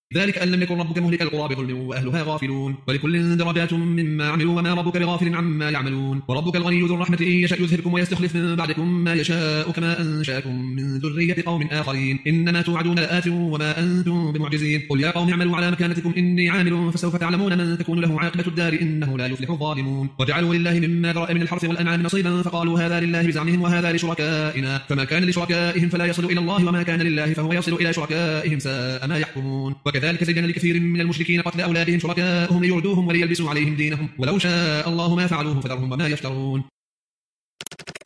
ذلك أن لم يكن ربك مهلك القرى بظلم وأهلها غافلون ولكل درجات مما عملوا وما ربك بغافل عما يعملون وربك الغني ذو الرحمة إن يشاء يذهبكم ويستخلف من بعدكم ما يشاء كما أنشأكم من ذرية قوم آخرين إنما توعدون لآت وما أنتم بمعجزين قل يا قوم اعملوا على مكانتكم إني عامل فسوف تعلمون من تكون له عاقبة الدار إنه لا يفلح الظالمون وجعلوا لله مما ذرأ من الحرث والأنعام نصيبا فقالوا هذا لله بزعمهم وهذا لشركائنا فما كان لشركائهم فلا يصل إلى الله وما كان لله فهو يصل إلى شركائهم ساء ما يحكمون وكذلك زين لكثير من المشركين قتل أولادهم شركاءهم ليردوهم وليلبسوا عليهم دينهم ولو شاء الله ما فعلوه فذرهم وما يفترون